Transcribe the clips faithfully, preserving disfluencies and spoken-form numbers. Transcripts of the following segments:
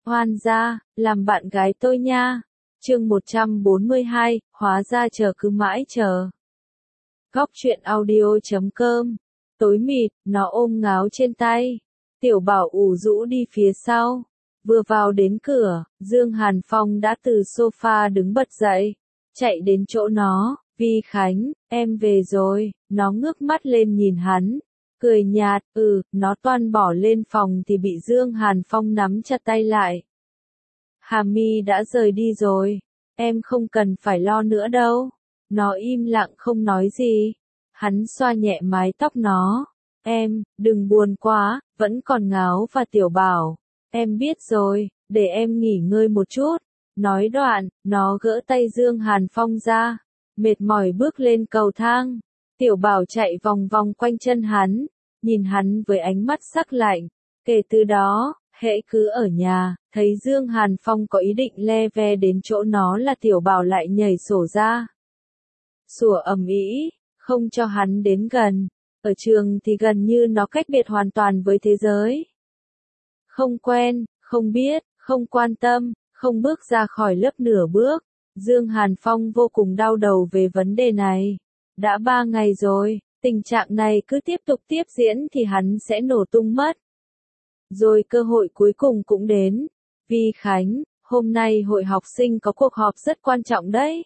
Hoan gia, làm bạn gái tôi nha. Chương một trăm bốn mươi hai, hóa ra chờ cứ mãi chờ. Góc truyện audio chấm com. Tối mịt, nó ôm ngáo trên tay. Tiểu Bảo ủ rũ đi phía sau. Vừa vào đến cửa, Dương Hàn Phong đã từ sofa đứng bật dậy, chạy đến chỗ nó. Vi Khánh, em về rồi. Nó ngước mắt lên nhìn hắn, cười nhạt. Ừ, nó toan bỏ lên phòng thì bị Dương Hàn Phong nắm chặt tay lại. Hà My đã rời đi rồi, em không cần phải lo nữa đâu. Nó im lặng không nói gì. Hắn xoa nhẹ mái tóc nó. Em, đừng buồn quá, vẫn còn ngáo và Tiểu Bảo. Em biết rồi, để em nghỉ ngơi một chút. Nói đoạn, nó gỡ tay Dương Hàn Phong ra, mệt mỏi bước lên cầu thang. Tiểu Bảo chạy vòng vòng quanh chân hắn, nhìn hắn với ánh mắt sắc lạnh. Kể từ đó, hễ cứ ở nhà, thấy Dương Hàn Phong có ý định le ve đến chỗ nó là Tiểu Bảo lại nhảy sổ ra. Sủa ầm ĩ, không cho hắn đến gần. Ở trường thì gần như nó cách biệt hoàn toàn với thế giới. Không quen, không biết, không quan tâm, không bước ra khỏi lớp nửa bước. Dương Hàn Phong vô cùng đau đầu về vấn đề này. Đã ba ngày rồi, tình trạng này cứ tiếp tục tiếp diễn thì hắn sẽ nổ tung mất. Rồi cơ hội cuối cùng cũng đến. Vi Khánh, hôm nay hội học sinh có cuộc họp rất quan trọng đấy.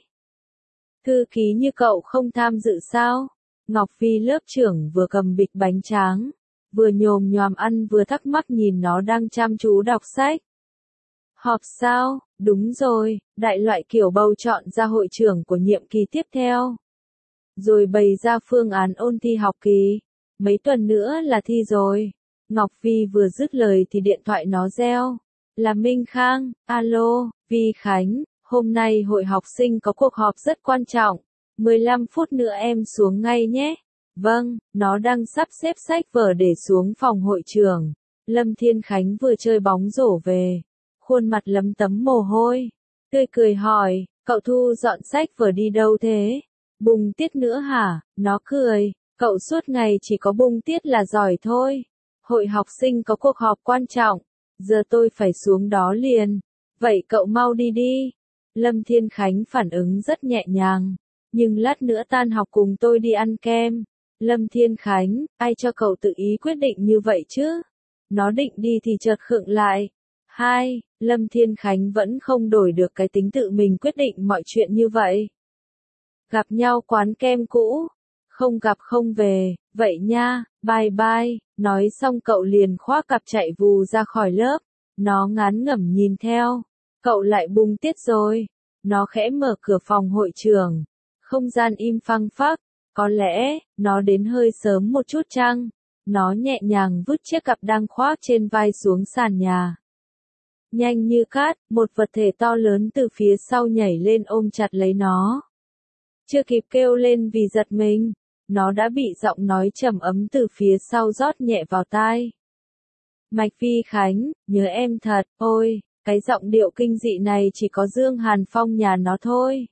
Thư ký như cậu không tham dự sao? Ngọc Vi lớp trưởng vừa cầm bịch bánh tráng, vừa nhồm nhoàm ăn vừa thắc mắc nhìn nó đang chăm chú đọc sách. Họp sao? Đúng rồi, đại loại kiểu bầu chọn ra hội trưởng của nhiệm kỳ tiếp theo. Rồi bày ra phương án ôn thi học kỳ. Mấy tuần nữa là thi rồi. Ngọc Vi vừa dứt lời thì điện thoại nó reo. Là Minh Khang. Alo, Vi Khánh, hôm nay hội học sinh có cuộc họp rất quan trọng. mười lăm phút nữa em xuống ngay nhé. Vâng, nó đang sắp xếp sách vở để xuống phòng hội trường. Lâm Thiên Khánh vừa chơi bóng rổ về, khuôn mặt lấm tấm mồ hôi, tươi cười hỏi, cậu thu dọn sách vở đi đâu thế? Bùng tiết nữa hả? Nó cười, cậu suốt ngày chỉ có bùng tiết là giỏi thôi. Hội học sinh có cuộc họp quan trọng, giờ tôi phải xuống đó liền. Vậy cậu mau đi đi. Lâm Thiên Khánh phản ứng rất nhẹ nhàng. Nhưng lát nữa tan học cùng tôi đi ăn kem. Lâm Thiên Khánh, ai cho cậu tự ý quyết định như vậy chứ? Nó định đi thì chợt khựng lại. Hai, Lâm Thiên Khánh vẫn không đổi được cái tính tự mình quyết định mọi chuyện như vậy. Gặp nhau quán kem cũ. Không gặp không về, vậy nha, bye bye. Nói xong cậu liền khoác cặp chạy vù ra khỏi lớp. Nó ngán ngẩm nhìn theo. Cậu lại bùng tiết rồi. Nó khẽ mở cửa phòng hội trường. Không gian im phăng phắc. Có lẽ, nó đến hơi sớm một chút chăng? Nó nhẹ nhàng vứt chiếc cặp đang khoác trên vai xuống sàn nhà. Nhanh như cát, một vật thể to lớn từ phía sau nhảy lên ôm chặt lấy nó. Chưa kịp kêu lên vì giật mình, nó đã bị giọng nói trầm ấm từ phía sau rót nhẹ vào tai. Mạch Vi Khánh, nhớ em thật, ôi, cái giọng điệu kinh dị này chỉ có Dương Hàn Phong nhà nó thôi.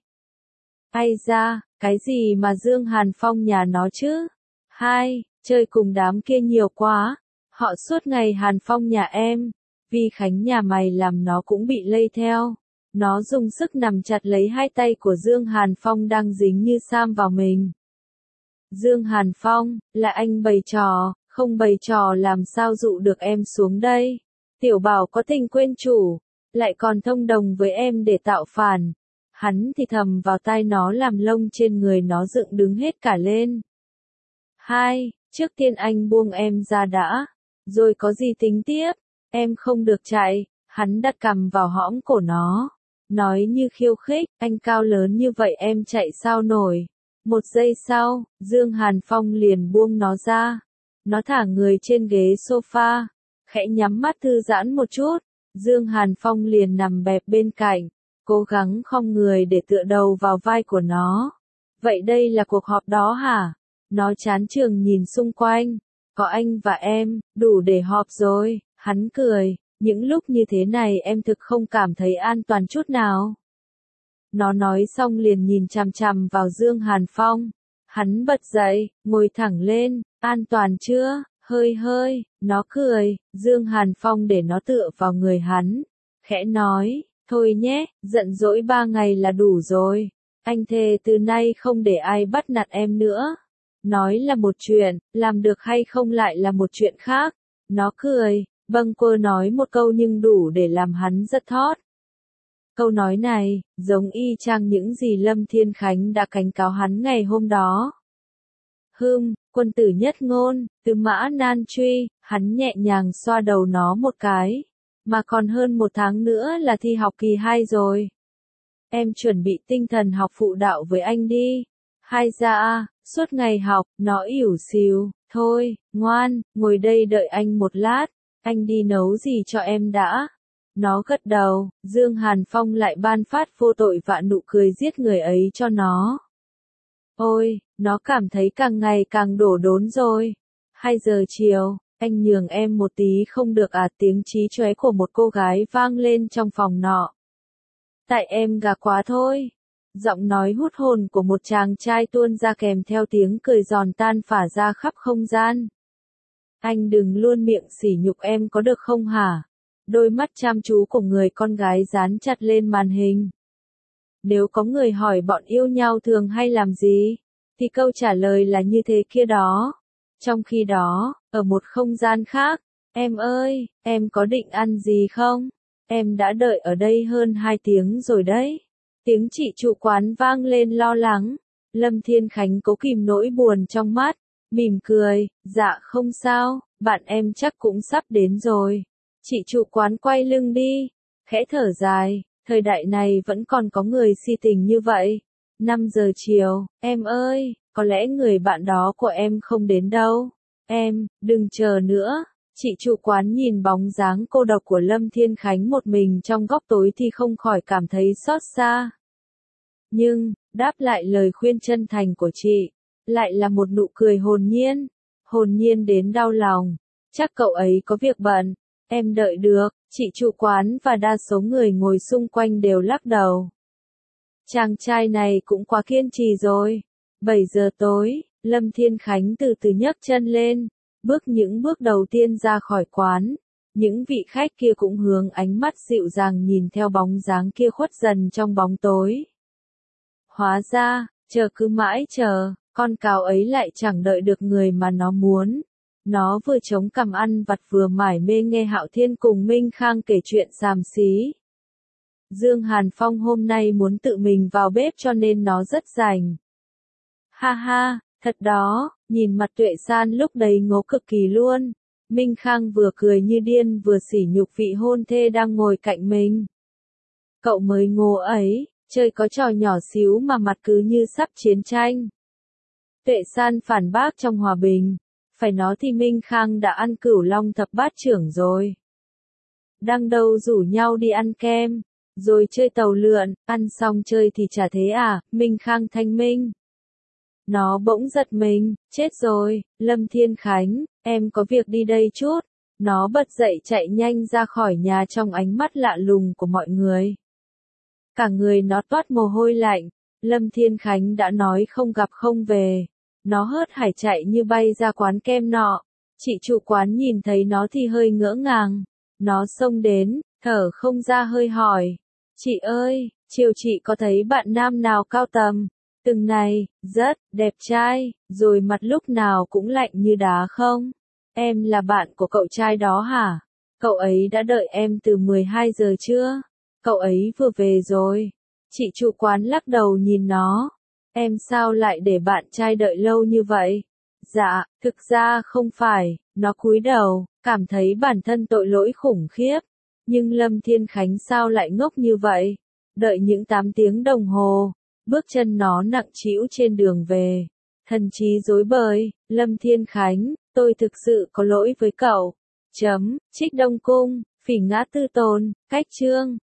Ai da, cái gì mà Dương Hàn Phong nhà nó chứ? Hai, chơi cùng đám kia nhiều quá. Họ suốt ngày Hàn Phong nhà em. Vi Khánh nhà mày làm nó cũng bị lây theo. Nó dùng sức nằm chặt lấy hai tay của Dương Hàn Phong đang dính như sam vào mình. Dương Hàn Phong, là anh bày trò, không bày trò làm sao dụ được em xuống đây. Tiểu Bảo có tình quên chủ, lại còn thông đồng với em để tạo phản. Hắn thì thầm vào tai nó làm lông trên người nó dựng đứng hết cả lên. Hai, trước tiên anh buông em ra đã, rồi có gì tính tiếp, em không được chạy. Hắn đặt cằm vào hõm cổ nó, nói như khiêu khích, anh cao lớn như vậy em chạy sao nổi. Một giây sau, Dương Hàn Phong liền buông nó ra. Nó thả người trên ghế sofa, khẽ nhắm mắt thư giãn một chút. Dương Hàn Phong liền nằm bẹp bên cạnh, cố gắng khom người để tựa đầu vào vai của nó. Vậy đây là cuộc họp đó hả? Nó chán chường nhìn xung quanh. Có anh và em, đủ để họp rồi. Hắn cười, những lúc như thế này em thực không cảm thấy an toàn chút nào. Nó nói xong liền nhìn chằm chằm vào Dương Hàn Phong. Hắn bật dậy, ngồi thẳng lên, an toàn chưa? Hơi hơi, nó cười, Dương Hàn Phong để nó tựa vào người hắn. khẽ nói, thôi nhé, giận dỗi ba ngày là đủ rồi. Anh thề từ nay không để ai bắt nạt em nữa. Nói là một chuyện, làm được hay không lại là một chuyện khác. Nó cười, bâng quơ nói một câu nhưng đủ để làm hắn giật thót. Câu nói này, giống y chang những gì Lâm Thiên Khánh đã cảnh cáo hắn ngày hôm đó. Hừm, quân tử nhất ngôn, từ mã nan truy, hắn nhẹ nhàng xoa đầu nó một cái. Mà còn hơn một tháng nữa là thi học kỳ hai rồi. Em chuẩn bị tinh thần học phụ đạo với anh đi. Hai ra, suốt ngày học, nó ỉu xìu, thôi, ngoan, ngồi đây đợi anh một lát, anh đi nấu gì cho em đã. Nó gật đầu, Dương Hàn Phong lại ban phát vô tội vạ nụ cười giết người ấy cho nó. Ôi, nó cảm thấy càng ngày càng đổ đốn rồi. Hai giờ chiều, anh nhường em một tí không được à, tiếng chí chóe của một cô gái vang lên trong phòng nọ. Tại em gà quá thôi. Giọng nói hút hồn của một chàng trai tuôn ra kèm theo tiếng cười giòn tan phả ra khắp không gian. Anh đừng luôn miệng sỉ nhục em có được không hả? Đôi mắt chăm chú của người con gái dán chặt lên màn hình. Nếu có người hỏi bọn yêu nhau thường hay làm gì, thì câu trả lời là như thế kia đó. Trong khi đó, ở một không gian khác, em ơi, em có định ăn gì không? Em đã đợi ở đây hơn hai tiếng rồi đấy. Tiếng chị chủ quán vang lên lo lắng. Lâm Thiên Khánh cố kìm nỗi buồn trong mắt, mỉm cười, dạ không sao, bạn em chắc cũng sắp đến rồi. Chị chủ quán quay lưng đi, khẽ thở dài, thời đại này vẫn còn có người si tình như vậy. năm giờ chiều, em ơi, có lẽ người bạn đó của em không đến đâu. Em, đừng chờ nữa. Chị chủ quán nhìn bóng dáng cô độc của Lâm Thiên Khánh một mình trong góc tối thì không khỏi cảm thấy xót xa. Nhưng, đáp lại lời khuyên chân thành của chị, lại là một nụ cười hồn nhiên, hồn nhiên đến đau lòng. Chắc cậu ấy có việc bận, em đợi được, chị chủ quán và đa số người ngồi xung quanh đều lắc đầu. Chàng trai này cũng quá kiên trì rồi. bảy giờ tối, Lâm Thiên Khánh từ từ nhấc chân lên, bước những bước đầu tiên ra khỏi quán. Những vị khách kia cũng hướng ánh mắt dịu dàng nhìn theo bóng dáng kia khuất dần trong bóng tối. Hóa ra, chờ cứ mãi chờ, con cáo ấy lại chẳng đợi được người mà nó muốn. Nó vừa chống cằm ăn vặt vừa mải mê nghe Hạo Thiên cùng Minh Khang kể chuyện xàm xí. Dương Hàn Phong hôm nay muốn tự mình vào bếp cho nên nó rất rảnh. Ha ha, thật đó, nhìn mặt Tuệ San lúc đấy ngố cực kỳ luôn. Minh Khang vừa cười như điên vừa sỉ nhục vị hôn thê đang ngồi cạnh mình. Cậu mới ngố ấy, chơi có trò nhỏ xíu mà mặt cứ như sắp chiến tranh. Tuệ San phản bác trong hòa bình. Phải nói thì Minh Khang đã ăn cửu long thập bát trưởng rồi. Đang đâu rủ nhau đi ăn kem, rồi chơi tàu lượn, ăn xong chơi thì chả thế à, Minh Khang thanh minh. Nó bỗng giật mình, chết rồi, Lâm Thiên Khánh, em có việc đi đây chút. Nó bật dậy chạy nhanh ra khỏi nhà trong ánh mắt lạ lùng của mọi người. Cả người nó toát mồ hôi lạnh, Lâm Thiên Khánh đã nói không gặp không về. Nó hớt hải chạy như bay ra quán kem nọ. Chị chủ quán nhìn thấy nó thì hơi ngỡ ngàng. Nó xông đến, thở không ra hơi hỏi. Chị ơi, chiều chị có thấy bạn nam nào cao tầm, từng này, rất, đẹp trai, rồi mặt lúc nào cũng lạnh như đá không? Em là bạn của cậu trai đó hả? Cậu ấy đã đợi em từ mười hai giờ chưa? Cậu ấy vừa về rồi. Chị chủ quán lắc đầu nhìn nó. Em sao lại để bạn trai đợi lâu như vậy? Dạ, thực ra không phải, nó cúi đầu, cảm thấy bản thân tội lỗi khủng khiếp. Nhưng Lâm Thiên Khánh sao lại ngốc như vậy? Đợi những tám tiếng đồng hồ, bước chân nó nặng trĩu trên đường về. Thần trí rối bời, Lâm Thiên Khánh, tôi thực sự có lỗi với cậu. Chấm, Trích Đông Cung, Phỉ Ngã Tư Tồn, Cách Chương.